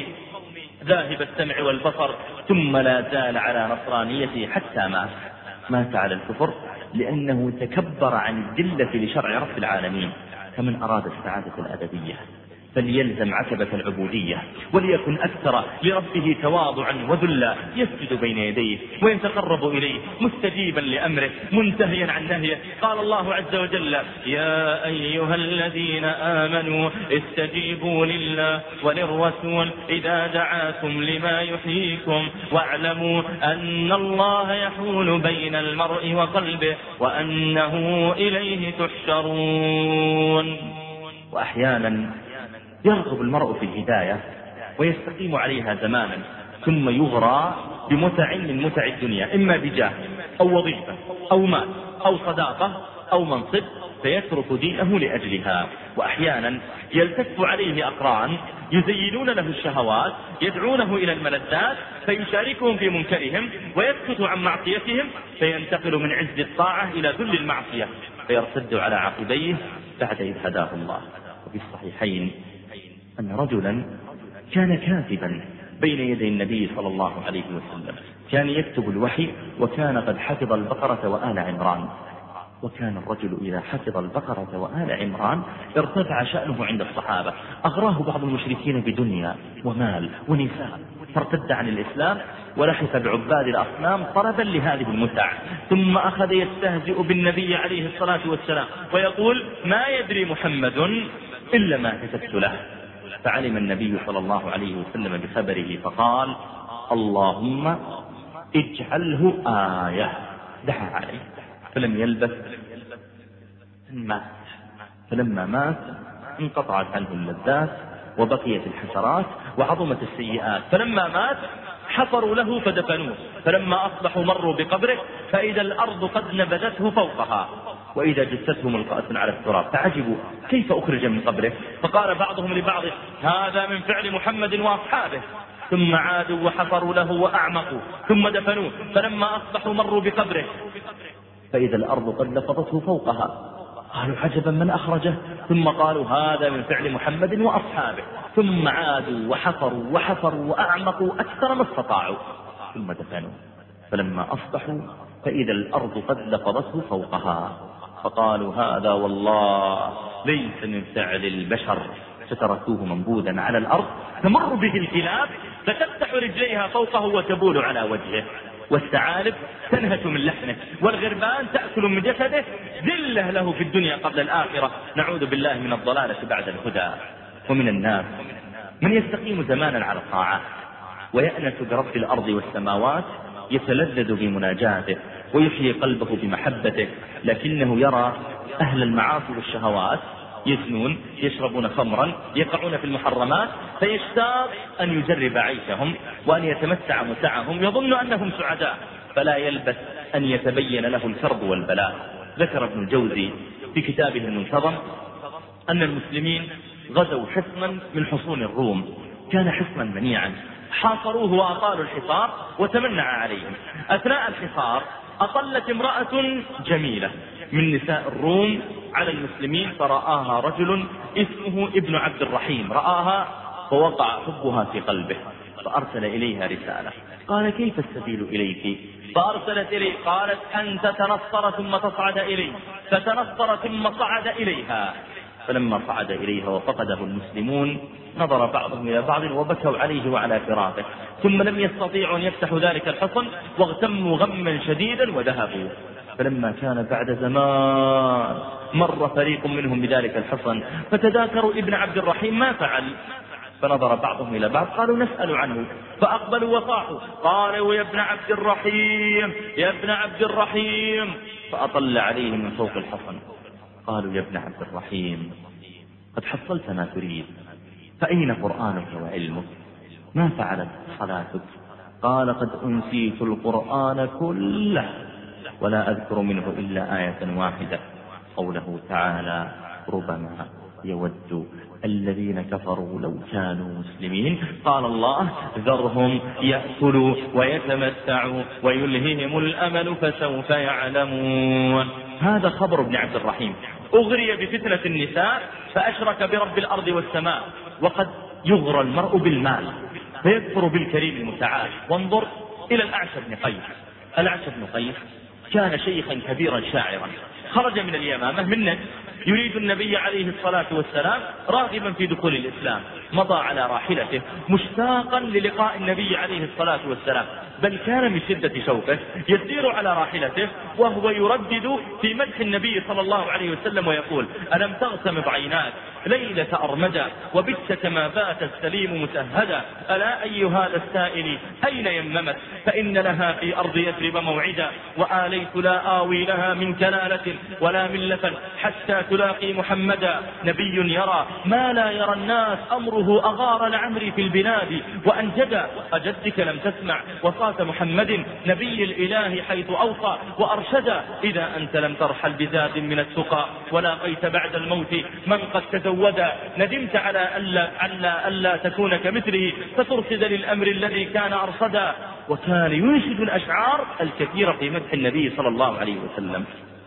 [SPEAKER 1] ذاهب السمع والبصر. ثم لا زال على نصرانيته حتى مات مات على الكفر، لأنه تكبر عن الذلة لشرع رب العالمين. فمن أراد السعادة الأبدية فليلزم عتبة العبودية، وليكن أكثر لربه تواضعا وذلا، يسجد بين يديه ويتقرب إليه مستجيبا لأمره منتهيا عن نهيه. قال الله عز وجل: يا أيها الذين آمنوا استجيبوا لله وللرسول إذا دعاكم لما يحييكم، واعلموا أن الله يحول بين المرء وقلبه، وأنه إليه تحشرون. وأحيانا يرغب المرء في الهداية ويستقيم عليها زمانا، ثم يغرى بمتع من متع الدنيا، إما بجاه أو وظيفة أو مال أو صداقة أو منصب فيترك دينه لأجلها. وأحيانا يلتف عليه أقران يزينون له الشهوات، يدعونه إلى الملذات فيشاركهم في منكرهم ويسكت عن معصيتهم، فينتقل من عز الطاعة إلى ذل المعصية فيرتد على عقبيه بعد إذ هداه الله. وفي الصحيحين أن رجلا كان كاتبا بين يدي النبي صلى الله عليه وسلم، كان يكتب الوحي وكان قد حفظ البقرة وآل عمران. وكان الرجل إذا حفظ البقرة وآل عمران ارتفع شأنه عند الصحابة، أغراه بعض المشركين بدنيا ومال ونساء فارتد عن الإسلام ولحق بعباد الأصنام طلبا لهذه المتع، ثم أخذ يستهزئ بالنبي عليه الصلاة والسلام ويقول ما يدري محمد إلا ما كتبت له. فعلم النبي صلى الله عليه وسلم بخبره فقال اللهم اجعله آية، دعا عليه فلم يلبث مات. فلما مات انقطعت عنه اللذات وبقيت الحسرات وعظمت السيئات. فلما مات حفروا له فدفنوه، فلما أصبحوا مروا بقبره فإذا الأرض قد نبذته فوقها وإذا جثته ملقاة على التراب، فعجبوا كيف أخرج من قبره، فقال بعضهم لبعض هذا من فعل محمد وأصحابه. ثم عادوا وحفروا له وأعمقوا ثم دفنوه، فلما أصبحوا مروا بقبره فإذا الأرض قد لفظته فوقها، قالوا عجبا من أخرجه، ثم قالوا هذا من فعل محمد وأصحابه، ثم عادوا وحفروا وحفروا وأعمقوا أكثر ما استطاعوا ثم دفنوا، فلما أصبحوا فإذا الأرض قد لفظته فوقها، فقالوا هذا والله ليس من فعل البشر، فتركوه منبوذا على الأرض تمر به الكلاب فتفتح رجليها فوقه وتبول على وجهه، والثعالب تنهش من لحمه، والغربان تأكل من جسده، ذلة له في الدنيا قبل الآخرة، نعوذ بالله من الضلالة بعد الهدى. ومن الناس من يستقيم زمانا على الطاعات ويأنس برب الأرض والسماوات، يتلذذ بمناجاته ويحيي قلبه بمحبته، لكنه يرى أهل المعاصي والشهوات يزنون، يشربون خمرا، يقعون في المحرمات، فيشتاق أن يجرب عيشهم وأن يتمتع متعهم، يظن أنهم سعداء، فلا يلبث أن يتبين له الكرب والبلاء. ذكر ابن الجوزي في كتابه المنتظم أن المسلمين غزوا حصنا من حصون الروم، كان حصنا منيعا، حاصروه وأطالوا الحصار وتمنع عليهم. أثناء الحصار أطلت امرأة جميلة من نساء الروم على المسلمين، فرآها رجل اسمه ابن عبد الرحيم، رآها فوقع حبها في قلبه، فأرسل إليها رسالة، قال كيف السبيل إليك؟ فأرسلت إليه قالت أن تتنصر ثم تصعد إليه، فتنصر ثم صعد إليها، فلما صعد إليها وفقده المسلمون نظر بعضهم إلى بعض وبكوا عليه وعلى فراقه، ثم لم يستطيعوا أن يفتحوا ذلك الحصن واغتموا غما شديدا وذهبوا. فلما كان بعد زمان مر فريق منهم بذلك الحصن فتذاكروا ابن عبد الرحيم ما فعل، فنظر بعضهم إلى بعض قالوا نسأل عنه، فأقبلوا وصاحوا قالوا يا ابن عبد الرحيم يا ابن عبد الرحيم، فأطل عليهم من فوق الحصن، قالوا يا ابن عبد الرحيم قد حصلت ما تريد، فأين قرآنك وعلمك؟ ما فعلت صلاتك؟ قال قد أنسيت القرآن كله ولا أذكر منه إلا آية واحدة، قوله تعالى ربما يود الذين كفروا لو كانوا مسلمين. قال الله ذرهم يأكلوا ويتمتعوا ويلههم الأمل فسوف يعلمون. هذا خبر ابن عبد الرحيم، أغري بفتنة النساء فأشرك برب الأرض والسماء. وقد يغرى المرء بالمال فيكفر بالكريم المتعال. وانظر إلى الأعشى بن قيس. الأعشى بن قيس كان شيخا كبيرا شاعرا، خرج من اليمامة من نجد يريد النبي عليه الصلاة والسلام راغبا في دخول الإسلام، مضى على راحلته مشتاقا للقاء النبي عليه الصلاة والسلام، بل كان من شدة شوقه يسير على راحلته وهو يردد في مدح النبي صلى الله عليه وسلم ويقول ألم تغتمض عيناك ليلة أرمدا وبت كما بات السليم متهدا، ألا أي هذا السائل أين يممت؟ فإن لها في أرض يثرب موعدا وآليت لا آوي لها من كلالة، ولا ملة حتى تلاقي محمدا. نبي يرى ما لا يرى الناس، أمره أغار لعمري في البلاد وأنجدا. أجدك لم تسمع وصاة محمد نبي الإله حيث أوصى وأرشدا. إذا أنت لم ترحل بزاد من التقى ولاقيت بعد الموت من قد تزودا. ندمت على ألا, ألا, ألا تكون كمثله فترشد للأمر الذي كان أرصدا. وكان ينشد الأشعار الكثيرة في مدح النبي صلى الله عليه وسلم.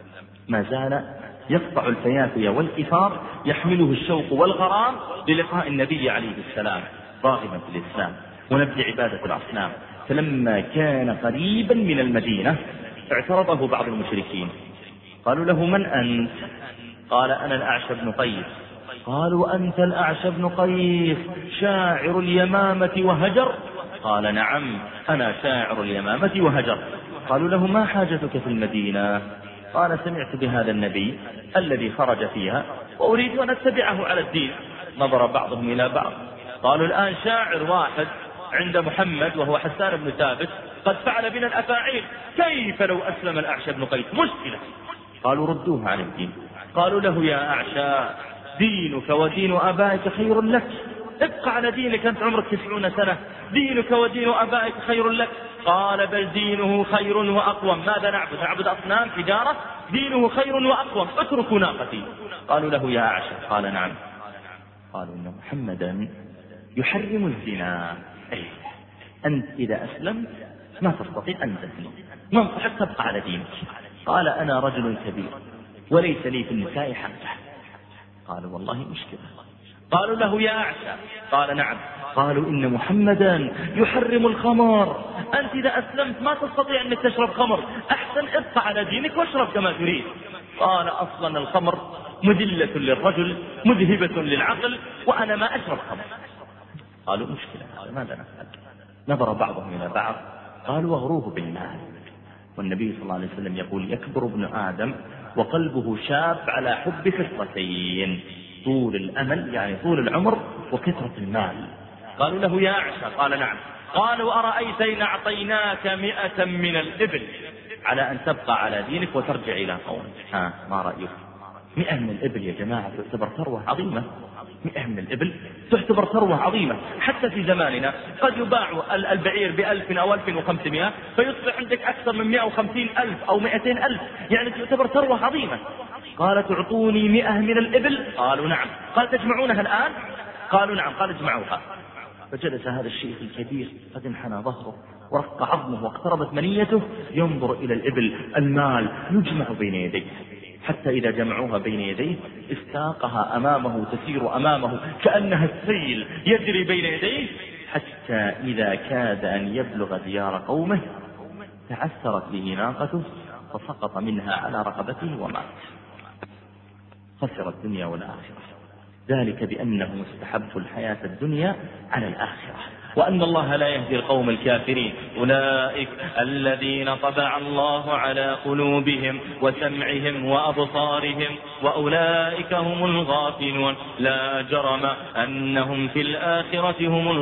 [SPEAKER 1] ما زال يقطع الفيافي والكفار يحمله الشوق والغرام للقاء النبي عليه السلام، راغبا في الإسلام ونبذ عبادة الأصنام. فلما كان قريبا من المدينة اعترضه بعض المشركين، قالوا له: من أنت؟ قال: أنا الأعشى بن قيس. قالوا: أنت الأعشى بن قيس شاعر اليمامة وهجر؟ قال: نعم، أنا شاعر اليمامة وهجر. قالوا له: ما حاجتك في المدينة؟ قال: سمعت بهذا النبي الذي خرج فيها وأريد أن أتبعه على الدين. نظر بعضهم إلى بعض، قالوا: الآن شاعر واحد عند محمد وهو حسان بن ثابت قد فعل بنا الأفاعيل، كيف لو أسلم الأعشى بن قيس؟ مشكلة. قالوا: ردوه عن الدين. قالوا له: يا أعشى، دينك ودين أبائك خير لك، ابقى على دينك، أنت عمرك تسعون سنة، دينك ودين أبائك خير لك. قال: بل دينه خير وأقوم. ماذا نعبد؟ نعبد أصنام حجارة؟ دينه خير وأقوم، اتركوا ناقتي. قالوا له: يا أعشى. قال: نعم. قالوا: إن محمدا يحرم الزنا. أي أنت إذا أسلمت ما تستطيع أن تزني، ما تستطيع تبقى على دينك. قال: أنا رجل كبير وليس لي في النساء حقه. قالوا: والله مشكلة. قالوا له: يا أعشى. قال: نعم. قالوا: إن محمدا يحرم الخمر، أنت إذا أسلمت ما تستطيع أنك تشرب خمر، أحسن ابقى على دينك واشرب كما تريد. قال: أصلا الخمر مذلة للرجل مذهبة للعقل وأنا ما أشرب خمر. قالوا: مشكلة، ماذا نفعل؟ نظر بعضهم إلى بعض، قالوا: واغروه بالمال. والنبي صلى الله عليه وسلم يقول: يكبر ابن آدم وقلبه شاب على حب خصلتين، طول الأمل يعني طول العمر وكثرة المال. قالوا له: يا أعشى. قال: نعم. قالوا: أرأيت إن أعطيناك مئة من الإبل على أن تبقى على دينك وترجع إلى قومك، ها ما رأيك؟ مئة من الإبل يا جماعة تعتبر ثروة عظيمة، مئة من الإبل تعتبر ثروة عظيمة. حتى في زماننا قد يباع البعير بألف أو ألف وخمسمائة فيصبح عندك أكثر من مئة وخمسين ألف أو مئتين ألف، يعني تعتبر ثروة عظيمة. قال: تعطوني مئة من الإبل؟ قالوا: نعم. قال: تجمعونها الآن؟ قالوا: نعم. قال: اجمعوها. فجلس هذا الشيخ الكبير قد انحنى ظهره ورق عظمه واقتربت منيته ينظر إلى الإبل، المال يجمع بين يديه، حتى إذا جمعوها بين يديه استاقها أمامه تسير أمامه كأنها السيل يجري بين يديه، حتى إذا كاد أن يبلغ ديار قومه تعثرت به ناقته فسقط منها على رقبته ومات. خسر الدنيا والآخرة، ذلك بأنه استحب الحياة الدنيا على الآخرة، وأن الله لا يهدي القوم الكافرين. أولئك الذين طبع الله على قلوبهم وسمعهم وأبصارهم وأولئك هم الغافلون، لا جرم أنهم في الآخرة هم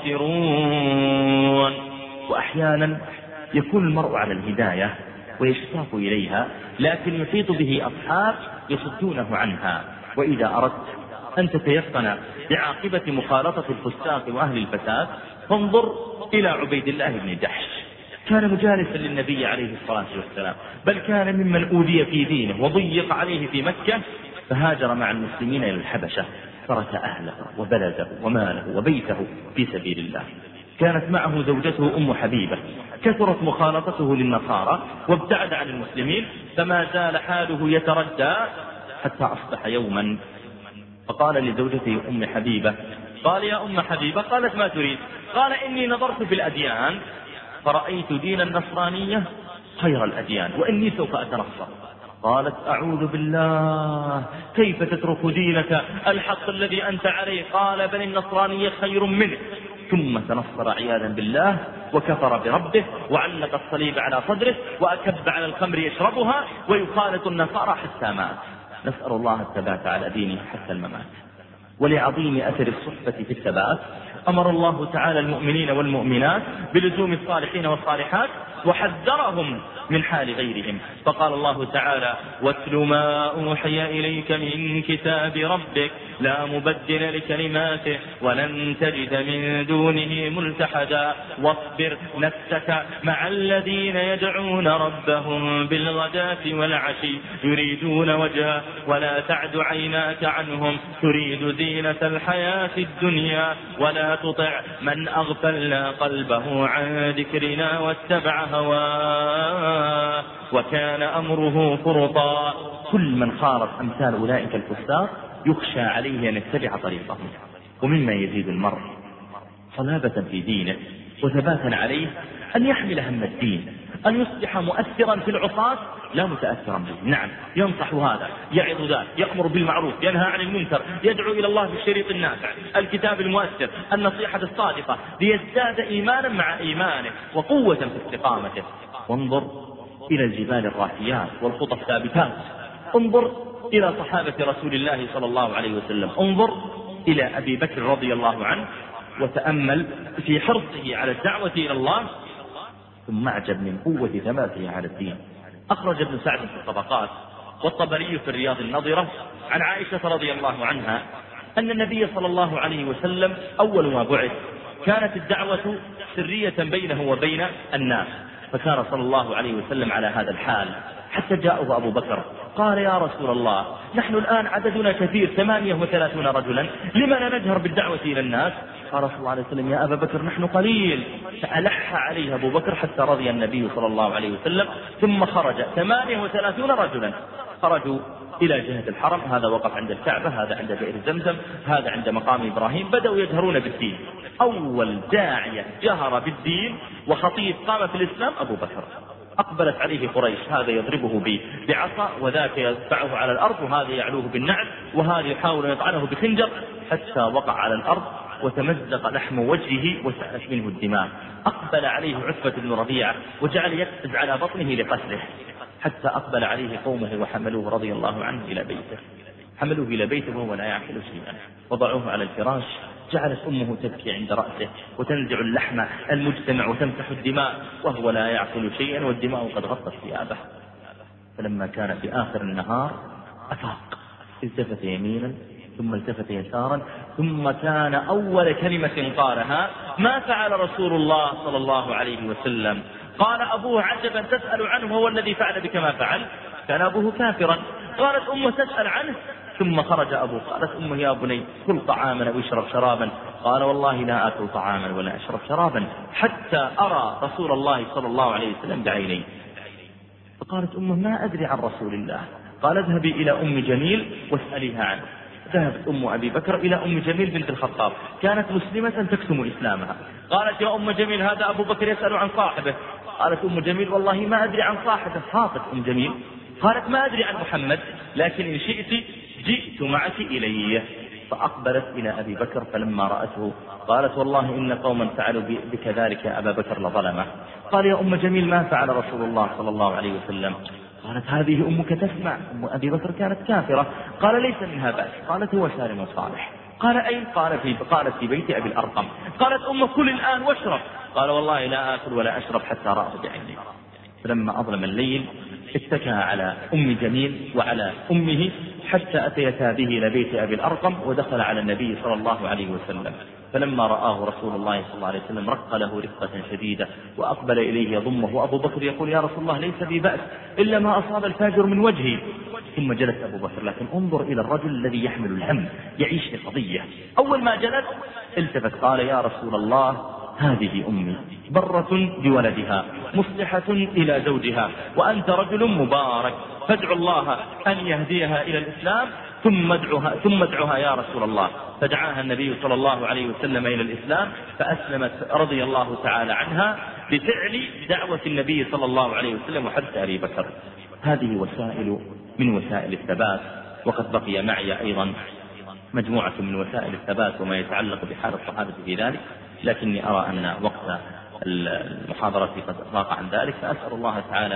[SPEAKER 1] الخاسرون. وأحيانا يكون المرء على الهداية ويشتاق إليها، لكن يحيط به أصحاب يصدونه عنها. وإذا أردت أن تتيقن بعاقبة مخالطة الفساق وأهل الفساد فانظر إلى عبيد الله بن جحش، كان مجالسا للنبي عليه الصلاة والسلام، بل كان ممن أوذي في دينه وضيق عليه في مكة، فهاجر مع المسلمين إلى الحبشة، ترك أهله وبلده وماله وبيته في سبيل الله. كانت معه زوجته أم حبيبة، كثرت مخالطته للنصارى وابتعد عن المسلمين، فما زال حاله يتردى حتى أصبح يوما فقال لزوجته أم حبيبة، قال: يا أم حبيبة. قالت: ما تريد؟ قال: إني نظرت في الأديان فرأيت دين النصرانية خير الأديان وإني سوف أتنصر. قالت: أعوذ بالله، كيف تترك دينك الحق الذي أنت عليه؟ قال: بل النصرانية خير منك. ثم تنصر عياذا بالله وكفر بربه وعلق الصليب على صدره وأكب على الخمر يشربها ويخالط النصارى حتى مات. نسأل الله الثبات على دينه حتى الممات. ولعظيم أثر الصحبة في الثبات أمر الله تعالى المؤمنين والمؤمنات بلزوم الصالحين والصالحات، وحذرهم من حال غيرهم. فقال الله تعالى: واتل ما أوحي إليك من كتاب ربك لا مبدل لكلماته ولن تجد من دونه ملتحدا واصبر نفسك مع الذين يدعون ربهم بالغداة والعشي يريدون وجهه ولا تعد عيناك عنهم تريد زينة الحياة الدنيا ولا تطع من أغفلنا قلبه عن ذكرنا واتبع هواه وكان أمره فرطا. كل من خالط أمثال أولئك الكفار يخشى عليه أن يتبع طريقهم. ومما يزيد المرء صلابة في دينه وثباتا عليه أن يحمل هم الدين، أن يصبح مؤثرا في العصاة لا متأثرا به. نعم، ينصح هذا، يعظ ذاك، يأمر بالمعروف، ينهى عن المنكر، يدعو إلى الله بالشريط النافع، الكتاب المؤثر، النصيحة الصادقة، ليزداد إيمانا مع إيمانه وقوة في استقامته. وانظر إلى الجبال الراسيات والخطى الثابتات، انظر إلى صحابة رسول الله صلى الله عليه وسلم، انظر إلى أبي بكر رضي الله عنه وتأمل في حرصه على الدعوة إلى الله، ثم أعجب من قوة ثباته على الدين. أخرج ابن سعد في الطبقات والطبري في الرياض النظرة عن عائشة رضي الله عنها أن النبي صلى الله عليه وسلم أول ما بعث كانت الدعوة سرية بينه وبين الناس، فكان صلى الله عليه وسلم على هذا الحال حتى جاءه أبو بكر قال: يا رسول الله، نحن الآن عددنا كثير ثمانية وثلاثون رجلا، لما لا نجهر بالدعوة إلى الناس؟ قال صلى الله عليه وسلم: يا أبا بكر، نحن قليل. فألح عليه أبو بكر حتى رضي النبي صلى الله عليه وسلم، ثم خرج ثمانية وثلاثون رجلا، خرجوا إلى جهة الحرم، هذا وقف عند الكعبة، هذا عند بئر زمزم، هذا عند مقام إبراهيم، بدأوا يجهرون بالدين. أول داعية جهر بالدين وخطيب قام في الإسلام أبو بكر. أقبلت عليه قريش، هذا يضربه بعصا وذاك يدفعه على الأرض وهذا يعلوه بالنعل وهذا يحاول أن يطعنه بخنجر حتى وقع على الأرض وتمزق لحم وجهه وسالت منه الدماء. أقبل عليه عتبة بن ربيعة وجعل يقفز على بطنه لقتله، حتى أقبل عليه قومه وحملوه رضي الله عنه إلى بيته، حملوه إلى بيته وهو لا يعقل شيئا، وضعوه على الفراش، جعلت أمه تبكي عند رأسه وتنزع اللحم المجتمع وتمسح الدماء وهو لا يعقل شيئا والدماء قد غطت ثيابه. فلما كان في آخر النهار أفاق، التفت يمينا ثم التفت يسارا، ثم كان أول كلمة قالها: ما فعل رسول الله صلى الله عليه وسلم؟ قال أبوه: عجبا تسأل عنه، هو الذي فعل بك ما فعل؟ كان أبوه كافرا. قالت أمه: تسأل عنه؟ ثم خرج أبوه. قالت أمه: يا بني كل طعاما أو اشرب شرابا. قال: والله لا أكل طعاما ولا أشرب شرابا حتى أرى رسول الله صلى الله عليه وسلم بعيني. فقالت أمه: ما أدري عن رسول الله. قال: اذهبي إلى أم جميل واسأليها عنه. ذهبت أم أبي بكر إلى أم جميل بنت الخطاب، كانت مسلمة تكتم إسلامها. قالت: يا أم جميل، هذا أبو بكر يسأل عن صاحبه. قالت أم جميل: والله ما أدري عن صاحبه. خافت أم جميل، قالت: ما أدري عن محمد، لكن إن شئت جئت معك إليه. فأقبلت إلى أبي بكر فلما رأته قالت: والله إن قوما فعلوا بك ذلك يا أبا بكر لظلمة. قال: يا أم جميل، ما فعل رسول الله صلى الله عليه وسلم؟ قالت: هذه أمك تسمع، أم أبي بكر كانت كافرة. قال: ليس منها بأس. قالت: هو سالم صالح. قال: أين؟ قال في قالت في بيت أبي الأرقم. قالت أم: كل الآن واشرب. قال: والله لا آكل ولا أشرب حتى رأت بعيني. فلما أظلم الليل اتكى على أم جميل وعلى أمه حتى أتيتا به إلى بيت أبي الأرقم، ودخل على النبي صلى الله عليه وسلم. فلما رآه رسول الله صلى الله عليه وسلم رق له رقة شديدة وأقبل إليه يضمه، وأبو بكر يقول: يا رسول الله، ليس بي بأس إلا ما أصاب الفاجر من وجهي. ثم جلس أبو بكر. لكن انظر إلى الرجل الذي يحمل الهم، يعيش لقضية. أول ما جلس التفت قال: يا رسول الله، هذه أمي برة بولدها مصلحة إلى زوجها، وأنت رجل مبارك، فادعو الله أن يهديها إلى الإسلام ثم ادعها, ثم ادعها يا رسول الله. فدعاها النبي صلى الله عليه وسلم إلى الإسلام فأسلمت رضي الله تعالى عنها بفعل دعوة النبي صلى الله عليه وسلم وحث أبي بكر. هذه وسائل من وسائل الثبات. وقد بقي معي أيضا مجموعة من وسائل الثبات وما يتعلق بحال الصحابة في ذلك، لكني أرى أن وقت المحاضرة قد ضاق عن ذلك، فأسأل الله تعالى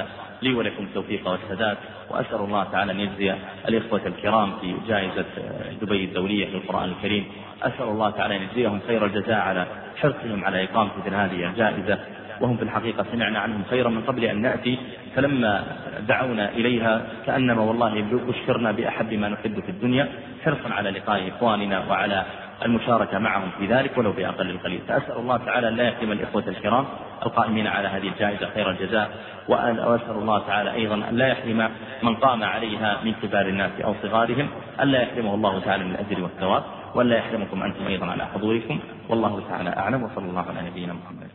[SPEAKER 1] لي ولكم التوفيق والسداد، وأسأل الله تعالى أن يجزي الإخوة الكرام في جائزة دبي الدولية للقرآن الكريم، أسأل الله تعالى أن يجزيهم خير الجزاء على حرصهم على إقامة مثل هذه الجائزة، وهم في الحقيقة سمعنا عنهم خيرا من قبل أن نأتي، فلما دعونا إليها كأنما والله بشرنا بأحب ما نحب في الدنيا، حرصا على لقاء إخواننا وعلى المشاركة معهم في ذلك ولو بأقل القليل. فأسأل الله تعالى أن لا يحرم الإخوة الكرام القائمين على هذه الجائزة خير الجزاء، وأسأل الله تعالى أيضا أن لا يحرم من قام عليها من كبار الناس أو صغارهم، أن لا يحرمه الله تعالى من الأجر والثواب، وأن لا يحرمكم أنتم أيضا على حضوركم، والله تعالى أعلم، وصلى الله على نبينا محمد.